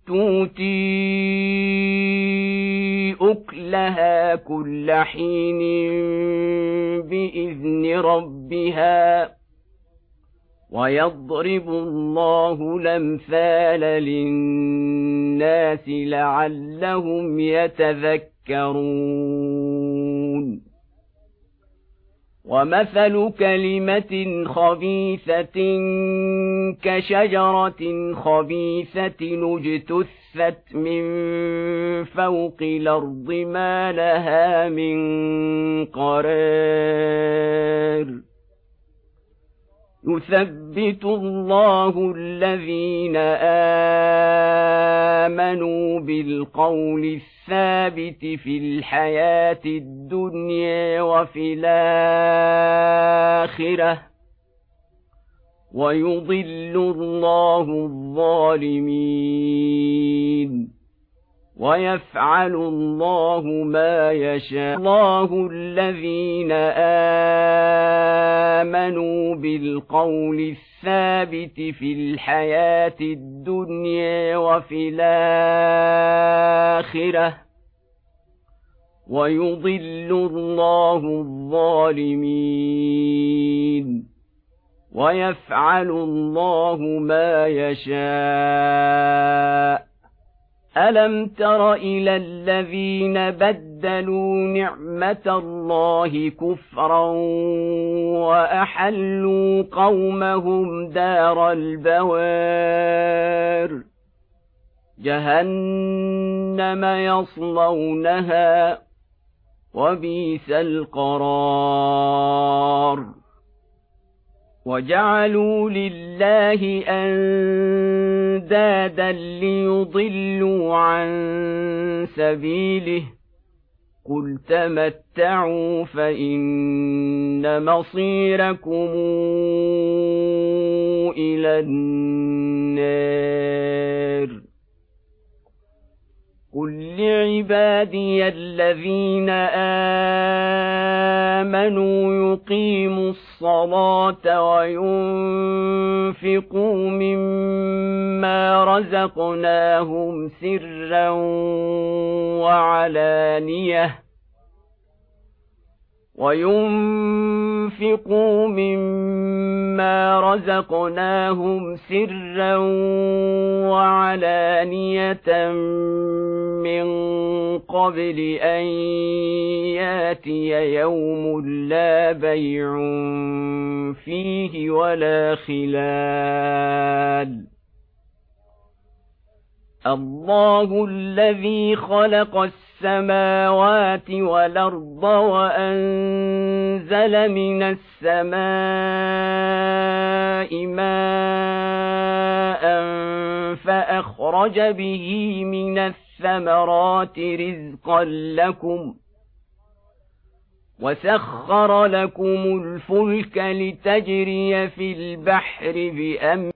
تُؤْتِي أُكُلَهَا كُلَّ حِينٍ بِإِذْنِ رَبِّهَا وَيَضْرِبُ اللَّهُ الْأَمْثَالَ لِلنَّاسِ لَعَلَّهُمْ يَتَذَكَّرُونَ وَمَثَلُ كَلِمَةٍ خَبِيثَةٍ كَشَجَرَةٍ خَبِيثَةٍ اجْتُثَّتْ مِنْ فَوْقِ الْأَرْضِ مَا لَهَا مِنْ قَرَارٍ يُثَبِّتُ اللَّهُ الَّذِينَ آمَنُوا بِالْقَوْلِ الثَّابِتِ في الْحَيَاةِ الدُّنْيَا وفي الْآخِرَةِ وَيُضِلُّ اللَّهُ الظَّالِمِينَ وَيَفْعَلُ اللَّهُ مَا يَشَاءُ اللَّهُ الَّذِينَ آمَنُوا بِالْقَوْلِ الثَّابِتِ في الْحَيَاةِ الدُّنْيَا وفي الْآخِرَةِ وَيُضِلُّ اللَّهُ الظَّالِمِينَ وَيَفْعَلُ اللَّهُ مَا يَشَاءُ أَلَمْ تَرَ إِلَى الَّذِينَ بَدَّلُوا نِعْمَةَ اللَّهِ كُفْرًا وَأَحَلُّوا قَوْمَهُمْ دَارَ الْبَوَارِ جَهَنَّمَ يَصْلَوْنَهَا وَبِئْسَ الْقَرَارُ وَجَعَلُوا لِلَّهِ أَندَادًا لِّيُضِلُّوا عَن سَبِيلِهِ قُلْ تَمَتَّعُوا فَإِنَّ مَصِيرَكُمْ إِلَى النَّارِ قُل لِّعِبَادِيَ الَّذِينَ آمَنُوا يُقِيمُوا الصَّلَاةَ وَيُنفِقُوا مِمَّا رَزَقْنَاهُمْ سِرًّا وعلانية من قبل أن يأتي يوم لا بيع فيه ولا خلال الله الذي خلق السماوات والأرض وأنزل من السماء ماء فأخرج به من الثمرات رزقا لكم وسخر لكم الفلك لتجري في البحر بأمره